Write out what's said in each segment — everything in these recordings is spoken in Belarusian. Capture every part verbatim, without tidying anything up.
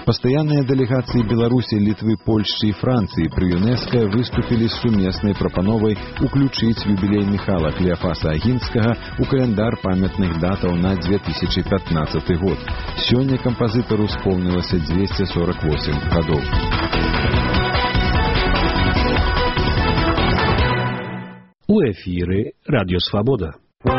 Пастаянныя дэлегацыі Беларусі, Літвы, Польшчы і Францыі пры ЮНЕСКО выступілі з сумеснай прапановай уключыць юбілей Міхала Клеафаса Агінскага ў каляндар памятных датаў на две тысячи пятнадцаты год. Сёння кампазітару споўнілася двести сорок восемь гадоў. У эфіры Радіо Свабода.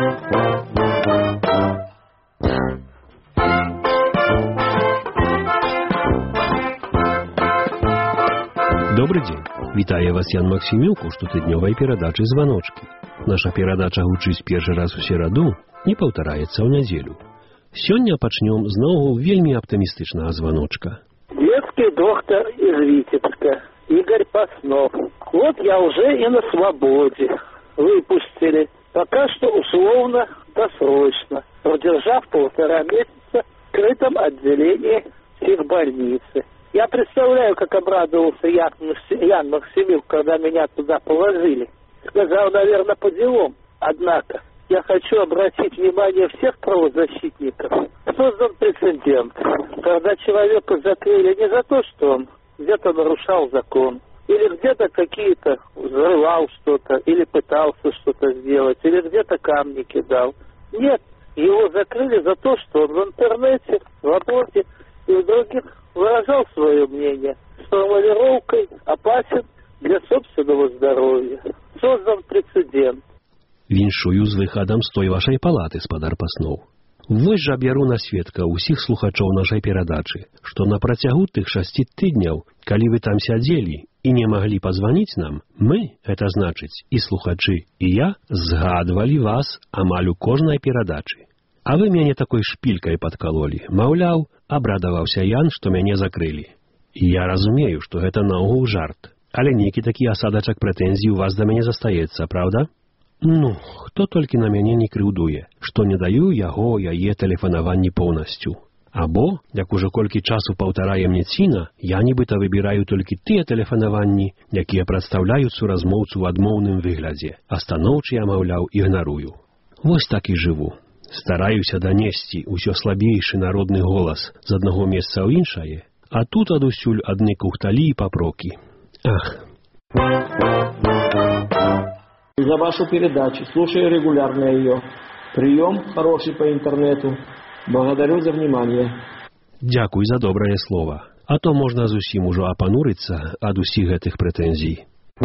Добрый день. Вітаю вас Ян Максімюк у штотыднёвай перадачы «Званочкі». Наша перадача гучыць першы раз у сераду і паўтараецца ў нядзелю. Сёння пачнём зноў вельмі аптымістычнага званочка. Детский доктор из Витебска, Игорь Паснов. Вот я уже и на свободе. Выпустили. Пока что условно, досрочно. Продержав полтора месяца в скрытом отделении психбольницы. Я представляю, как обрадовался Ян, Ян Максимюк, когда меня туда положили. Сказал, наверное, по делам. Однако, я хочу обратить внимание всех правозащитников. Создан прецедент, когда человека закрыли не за то, что он где-то нарушал закон, или где-то какие-то взрывал что-то, или пытался что-то сделать, или где-то камни кидал. Нет, его закрыли за то, что он в интернете, в работе и в других выражал свое мнение с формулировкой «опасен для собственного здоровья». Создан прецедент. Віншую з выхадам з той вашай палаты, спадар Паснов. Вось жа бяру на сведка ўсіх слухачоў нашай перадачы, што на працягу тых шасці тыдняў, калі вы там сядзелі і не маглі пазваніць нам, мы, гэта значыць, і слухачы, і я, згадвалі вас амаль у кожнай перадачы. А вы мяне такой шпількай падкалолі. Маўляў, абрадаваўся Ян, што мяне закрылі. І я разумею, што гэта наогул жарт. Але нейкі такі асадачак прэтэнзій у вас да мяне застаецца, праўда? Ну, хто толькі на мяне не крыўдуе, што не даю яго, яе тэлефанаванні поўнасцю. Або, як ужо колькі часу паўтарае мне Ціна, я нібыта выбіраю толькі тыя тэлефанаванні, якія прадстаўляюць суразмоўцу ў адмоўным выглядзе, а станоўчы я, маўляў, ігнарую. Вось так і жыву. Стараюся данесці ўсё слабейшы народны голас з аднаго месца ў іншае, а тут адусюль адны кухталі і папрокі. Ах. За вашу передачу, слушаю регулярно ее. Прием хороший по интернету. Благодарю за внимание. Дякуй за добрае слово. А то можна зусім ужо апанурыцца ад усіх гэтых прэтэнзій.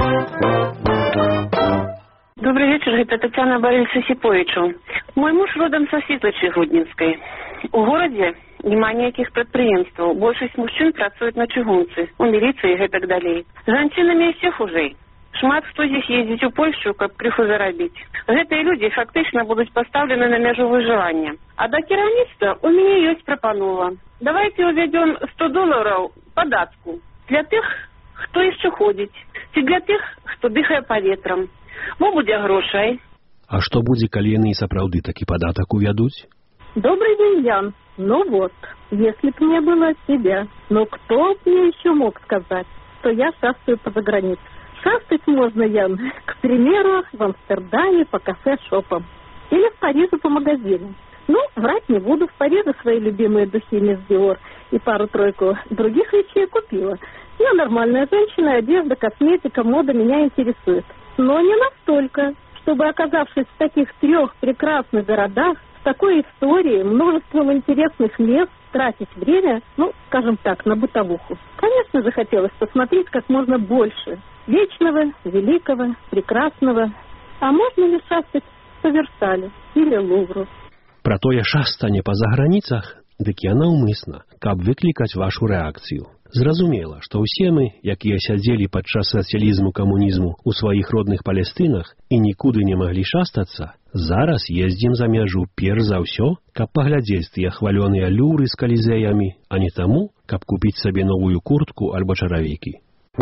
Добрый вечер, это Татьяна Борисовна Сиповичу. Мой муж родом со Светлочи Гуднинской. У городе нема ніяких предприемств. Большасць мужчин працуюць на чыгунцы, у милиции и так далее. Жанчынамі яшчэ хужэй. Шмат хто здесь ездзіць у Польшу, каб крыху зарабіць. Гэтыя людзі фактычна будуць пастаўлены на мяжу выжывання. А да кіраўніцтва у мяне ёсць прапанова. Давайте увядём сто долараў падатку для тых, хто яшчэ ходзіць, ці для тых, хто дыхае паветрам. Мо будзе грошай. А што будзе, калі яны і сапраўды такі падатак увядуць? Добрый день, Ян. Ну вот, если б мне было от тебя. Но кто мне еще мог сказать, что я шастаю по загранице? Шастать можно, Ян, к примеру, в Амстердаме по кафе-шопам. Или в Париже по магазинам. Ну, врать не буду, в Париже свои любимые духи Мисс Диор и пару-тройку других вещей купила. Я нормальная женщина, одежда, косметика, мода меня интересует. Но не настолько, чтобы, оказавшись в таких трех прекрасных городах, с такой историей, множеством интересных мест, тратить время, ну, скажем так, на бытовуху. Конечно же, хотелось посмотреть как можно больше вечного, великого, прекрасного. А можно ли шастать по Версалю или Лувру? Про тое шастане па заграніцах, дык я наўмысна, каб выклікаць вашу рэакцыю. Зразумела, што ўсе мы, якія сядзелі падчас сацыялізму камунізму ў сваіх родных Палестынах і нікуды не маглі шастацца, зараз ездзім за мяжу перш за ўсё, каб паглядзець тыя хвалёныя люры з калізеямі, а не таму, каб купіць сабе новую куртку альбо чаравікі.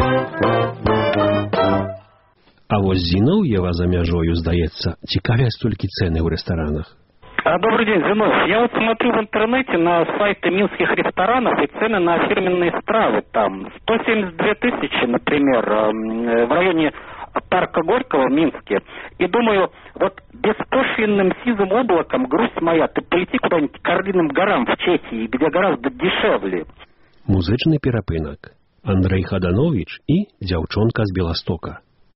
А вось Зіноўева за мяжою, здаецца, цікавяць толькі цэны ў рэстаранах. А, добрый день, Зинов. Я вот смотрю в интернете на сайты минских ресторанов и цены на фирменные стравы. Там сто семьдесят две тысячи, например, в районе парка Горького в Минске. И думаю, вот беспошлинным сизым облаком, грусть моя, ты полети куда-нибудь к Орлиным горам в Чехии, где гораздо дешевле. Музычны перапынак. Андрэй Хадановіч і дзяўчонка з Беластока.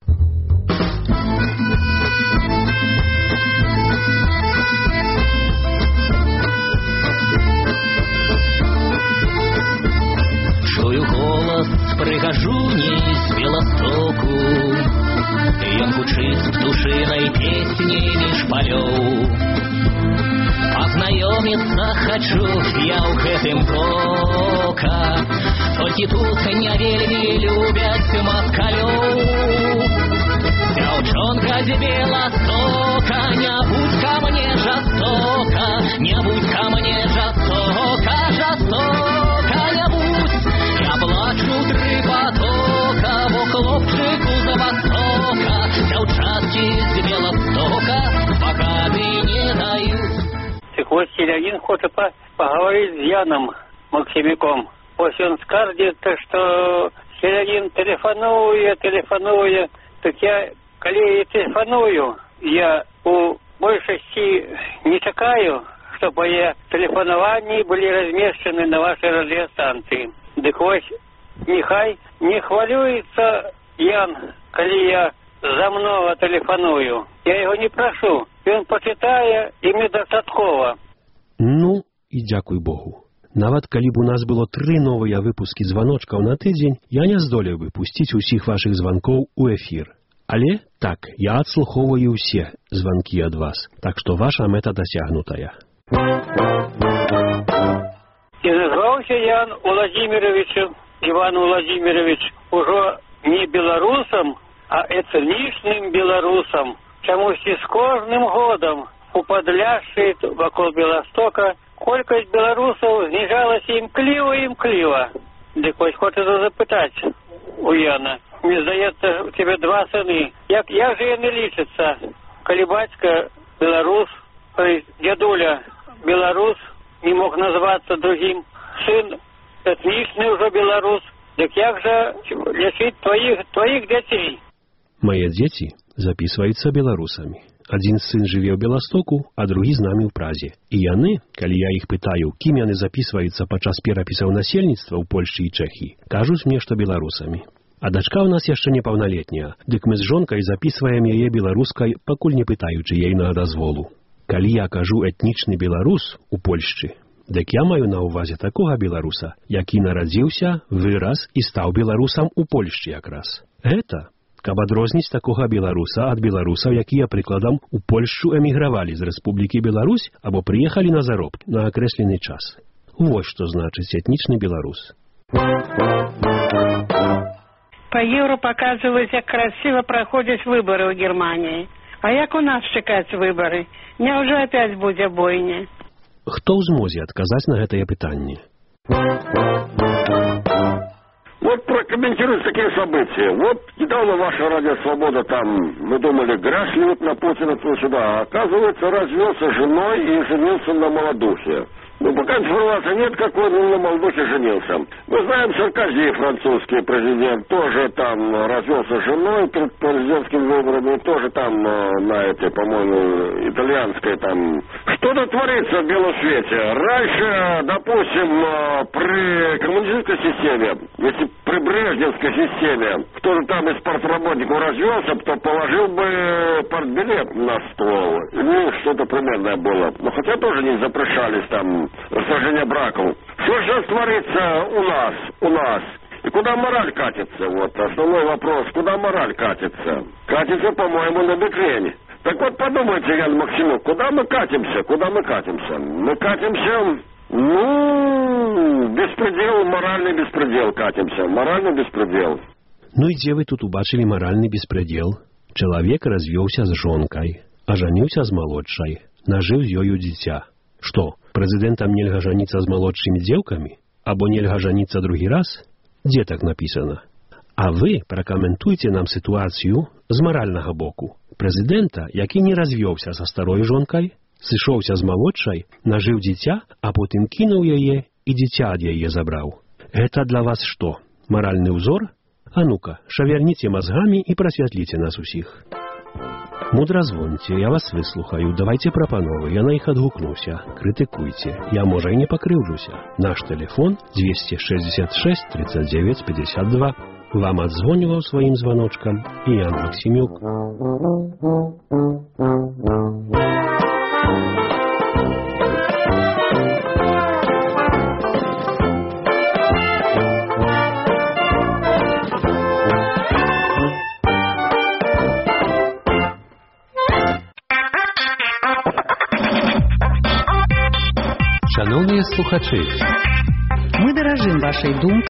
Чую голас прыгажуні з Беластоку, ён гучыць птушынай песні між палёў. Пазнаёміцца хачу я ў гэтым кока, толькі тут не вельмі любяць маскалёў. Дзяўчонка з Беластока, не будь ка мне жастока, не будь ка мне жастока, жастока не будь. Я плачу тры потока, бо хлопчыку з Востока дзяўчаткі з Беластока пагады не даюць. Так вот, селянин хочет по поговорить с Яном Максимиком. Вот он скажет, что селянин телефонует, телефонует. Так я, коли я телефоную, я у большости не чекаю, чтобы я телефонования были размещены на вашей радиостанции. Так вот, нехай не хвалюется Ян, коли я за много телефоную. Я его не прошу. Ён почитае, і мне дастаткова. Ну, і дзякуй Богу. Нават калі б у нас было тры новыя выпускі званочкаў на тыдзень, я не здолеў бы пусціць усіх вашых званкоў у эфір. Але так, я адслухоўваю ўсе званкі ад вас, так што ваша мэта дасягнутая. І назваўся Ян Владимирович, Іван Владимирович, ужо не беларусам, а этнічным беларусам. Чамусь з кожным годам упадляшчыць вакол Беластока колькасць беларусаў зніжалася імкліва і імкліва. Дык вось хочацца запытаць у Яна. Мне здаецца, у цябе два сыны. Як, як же яны лічацца? Калі бацька беларус, дзядуля беларус, не мог назвацца другім, сын этнічны ўжо беларус, дык як жа лічыць тваіх, тваіх дзяцей? Мае дзеці запісваюцца беларусамі. Адзін сын жыве ў Беластоку, а другі з намі ў Празе. І яны, калі я іх пытаю, кім яны запісваюцца падчас перапісаў насельніцтва ў Польшчы і Чэхіі, кажуць мне, што беларусамі. А дачка ў нас яшчэ непаўналетняя, дык мы з жонкай запісваем яе беларускай, пакуль не пытаючы ейнага дазволу. Калі я кажу этнічны беларус у Польшчы, дык я маю на ўвазе такога беларуса, які нарадзіўся, вырас і стаў беларусам у Польшчы якраз. Гэта каб адрозніць такога беларуса ад беларусаў, якія, прыкладам, у Польшчу эмігравалі з Рэспублікі Беларусь або прыехалі на заробкі на акрэслены час. Вось што значыць этнічны беларус. По Евро показывают, как красиво проходят выборы в Германии. А як у нас чекать выборы? Няўжо опять будзе бойня? Хто ў змозе адказаць на гэтае пытанне? Вот прокомментируйте такие события. Вот недавно ваша радио «Свобода» там, мы думали, грашливают на Путина туда-сюда, а оказывается, развелся женой и женился на молодухе. Ну, пока информации нет, какой он на молодухе женился. Мы знаем, Саркози, французский президент, тоже там развелся с женой перед президентскими выборами, тоже там на этой, по-моему, итальянской там. Что-то творится в белом свете. Раньше, допустим, при коммунистической системе, если при брежневской системе кто-то там из партработников развелся, то положил бы партбилет на стол. Ну, что-то примерное было. Но хотя тоже не запрещались там расторжение браков. Что же творится у нас, у нас? И куда мораль катится? Вот основной вопрос, куда мораль катится? Катится, по-моему, на бекрень. Так вот подумайте, Ян Максимов, куда мы катимся? Куда мы катимся? Мы катимся, ну, беспредел, моральный беспредел катимся. Моральный беспредел. Ну и где вы тут убачили моральный беспредел? Человек развелся с жонкой, оженился с молодшей, нажил ёю дитя. Что, президентам нельга жениться с молодшими девками? Або нельга жениться другі раз? Где так написано? А вы прокоментуйте нам ситуацию з морального боку. Президента, який не развелся со старой жонкой, сышоўся з молодшей, нажил дитя, а потом кинул яе и дитя от яе забрал. Это для вас что, моральный узор? А ну-ка, шаверните мозгами и просветлите нас усих. Мудра звоньце, я вас выслухаю, давайте прапановы, я на іх адгукнуся, крытыкуйце, я, можа, і не пакрыўджуся. Наш тэлефон двести шестьдесят шесть тридцать девять пятьдесят два. Вам адзвоніваў сваім званочкам Ян Максімюк. Шановні слухачі, ми дорожимо вашою думкою.